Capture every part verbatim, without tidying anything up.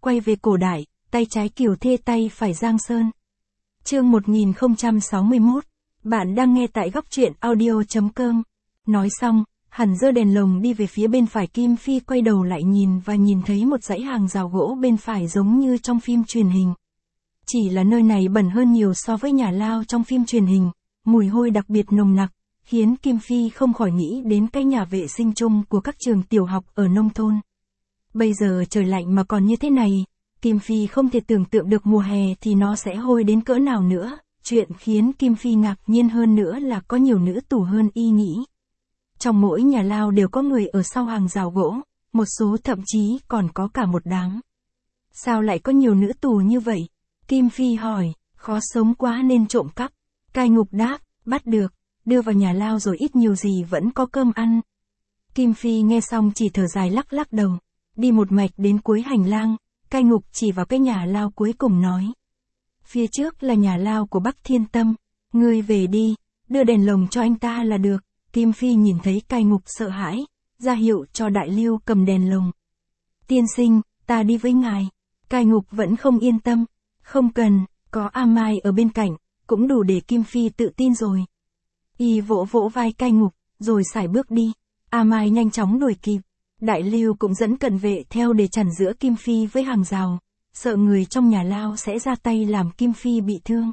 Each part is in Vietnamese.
quay về cổ đại, tay trái Kiều Thê tay phải Giang Sơn. Chương một nghìn không trăm sáu mươi mốt, bạn đang nghe tại góc truyện audio chấm com. Nói xong, hắn giơ đèn lồng đi về phía bên phải. Kim Phi quay đầu lại nhìn và nhìn thấy một dãy hàng rào gỗ bên phải giống như trong phim truyền hình. Chỉ là nơi này bẩn hơn nhiều so với nhà lao trong phim truyền hình, mùi hôi đặc biệt nồng nặc, khiến Kim Phi không khỏi nghĩ đến cái nhà vệ sinh chung của các trường tiểu học ở nông thôn. Bây giờ trời lạnh mà còn như thế này, Kim Phi không thể tưởng tượng được mùa hè thì nó sẽ hôi đến cỡ nào nữa. Chuyện khiến Kim Phi ngạc nhiên hơn nữa là có nhiều nữ tù hơn y nghĩ. Trong mỗi nhà lao đều có người ở sau hàng rào gỗ, một số thậm chí còn có cả một đám. Sao lại có nhiều nữ tù như vậy? Kim Phi hỏi, khó sống quá nên trộm cắp. Cai ngục đáp, bắt được, đưa vào nhà lao rồi ít nhiều gì vẫn có cơm ăn. Kim Phi nghe xong chỉ thở dài lắc lắc đầu, đi một mạch đến cuối hành lang, cai ngục chỉ vào cái nhà lao cuối cùng nói. Phía trước là nhà lao của Bắc Thiên Tâm, ngươi về đi, đưa đèn lồng cho anh ta là được. Kim Phi nhìn thấy cai ngục sợ hãi, ra hiệu cho Đại Lưu cầm đèn lồng. Tiên sinh, ta đi với ngài. Cai ngục vẫn không yên tâm, không cần, có A Mai ở bên cạnh, cũng đủ để Kim Phi tự tin rồi. Y vỗ vỗ vai cai ngục, rồi sải bước đi. A Mai nhanh chóng đuổi kịp. Đại Lưu cũng dẫn cận vệ theo để chặn giữa Kim Phi với hàng rào, sợ người trong nhà lao sẽ ra tay làm Kim Phi bị thương.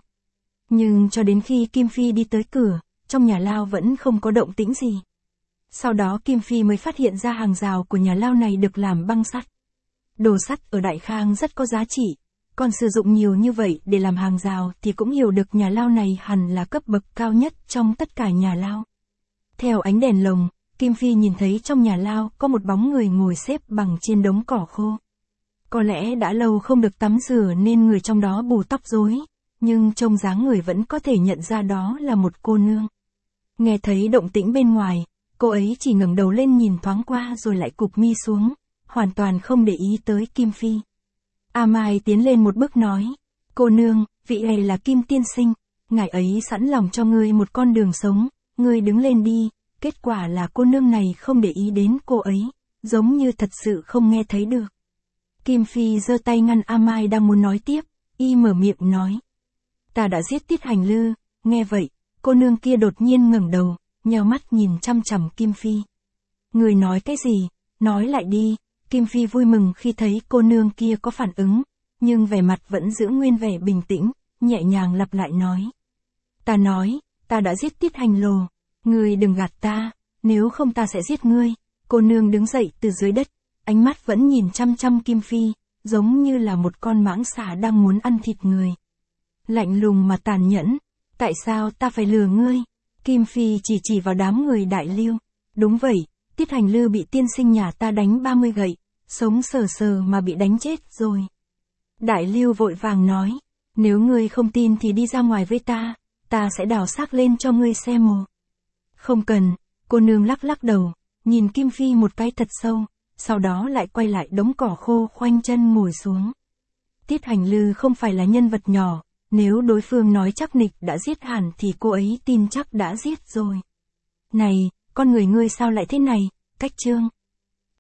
Nhưng cho đến khi Kim Phi đi tới cửa, trong nhà lao vẫn không có động tĩnh gì. Sau đó Kim Phi mới phát hiện ra hàng rào của nhà lao này được làm băng sắt. Đồ sắt ở Đại Khang rất có giá trị, còn sử dụng nhiều như vậy để làm hàng rào thì cũng hiểu được nhà lao này hẳn là cấp bậc cao nhất trong tất cả nhà lao. Theo ánh đèn lồng, Kim Phi nhìn thấy trong nhà lao có một bóng người ngồi xếp bằng trên đống cỏ khô. Có lẽ đã lâu không được tắm rửa nên người trong đó bù tóc rối, nhưng trông dáng người vẫn có thể nhận ra đó là một cô nương. Nghe thấy động tĩnh bên ngoài, cô ấy chỉ ngẩng đầu lên nhìn thoáng qua rồi lại cụp mi xuống, hoàn toàn không để ý tới Kim Phi. A Mai tiến lên một bước nói, cô nương, vị này là Kim tiên sinh, ngài ấy sẵn lòng cho ngươi một con đường sống, ngươi đứng lên đi. Kết quả là cô nương này không để ý đến cô ấy, giống như thật sự không nghe thấy được. Kim Phi giơ tay ngăn A Mai đang muốn nói tiếp, y mở miệng nói. Ta đã giết Tiết Hành Lư. Nghe vậy, cô nương kia đột nhiên ngẩng đầu, nheo mắt nhìn chăm chằm Kim Phi. Người nói cái gì? Nói lại đi. Kim Phi vui mừng khi thấy cô nương kia có phản ứng, nhưng vẻ mặt vẫn giữ nguyên vẻ bình tĩnh, nhẹ nhàng lặp lại nói. Ta nói, ta đã giết Tiết Hành Lồ. Ngươi đừng gạt ta, nếu không ta sẽ giết ngươi. Cô nương đứng dậy từ dưới đất, ánh mắt vẫn nhìn chăm chăm Kim Phi, giống như là một con mãng xà đang muốn ăn thịt người. Lạnh lùng mà tàn nhẫn, tại sao ta phải lừa ngươi? Kim Phi chỉ chỉ vào đám người Đại Lưu. Đúng vậy, Tiết Hành Lư bị tiên sinh nhà ta đánh ba mươi gậy, sống sờ sờ mà bị đánh chết rồi. Đại Lưu vội vàng nói, nếu ngươi không tin thì đi ra ngoài với ta, ta sẽ đào xác lên cho ngươi xem mồ. Không cần, cô nương lắc lắc đầu, nhìn Kim Phi một cái thật sâu, sau đó lại quay lại đống cỏ khô khoanh chân ngồi xuống. Tiết Hành Lư không phải là nhân vật nhỏ, nếu đối phương nói chắc nịch đã giết hẳn thì cô ấy tin chắc đã giết rồi. Này, con người ngươi sao lại thế này? Cách chương.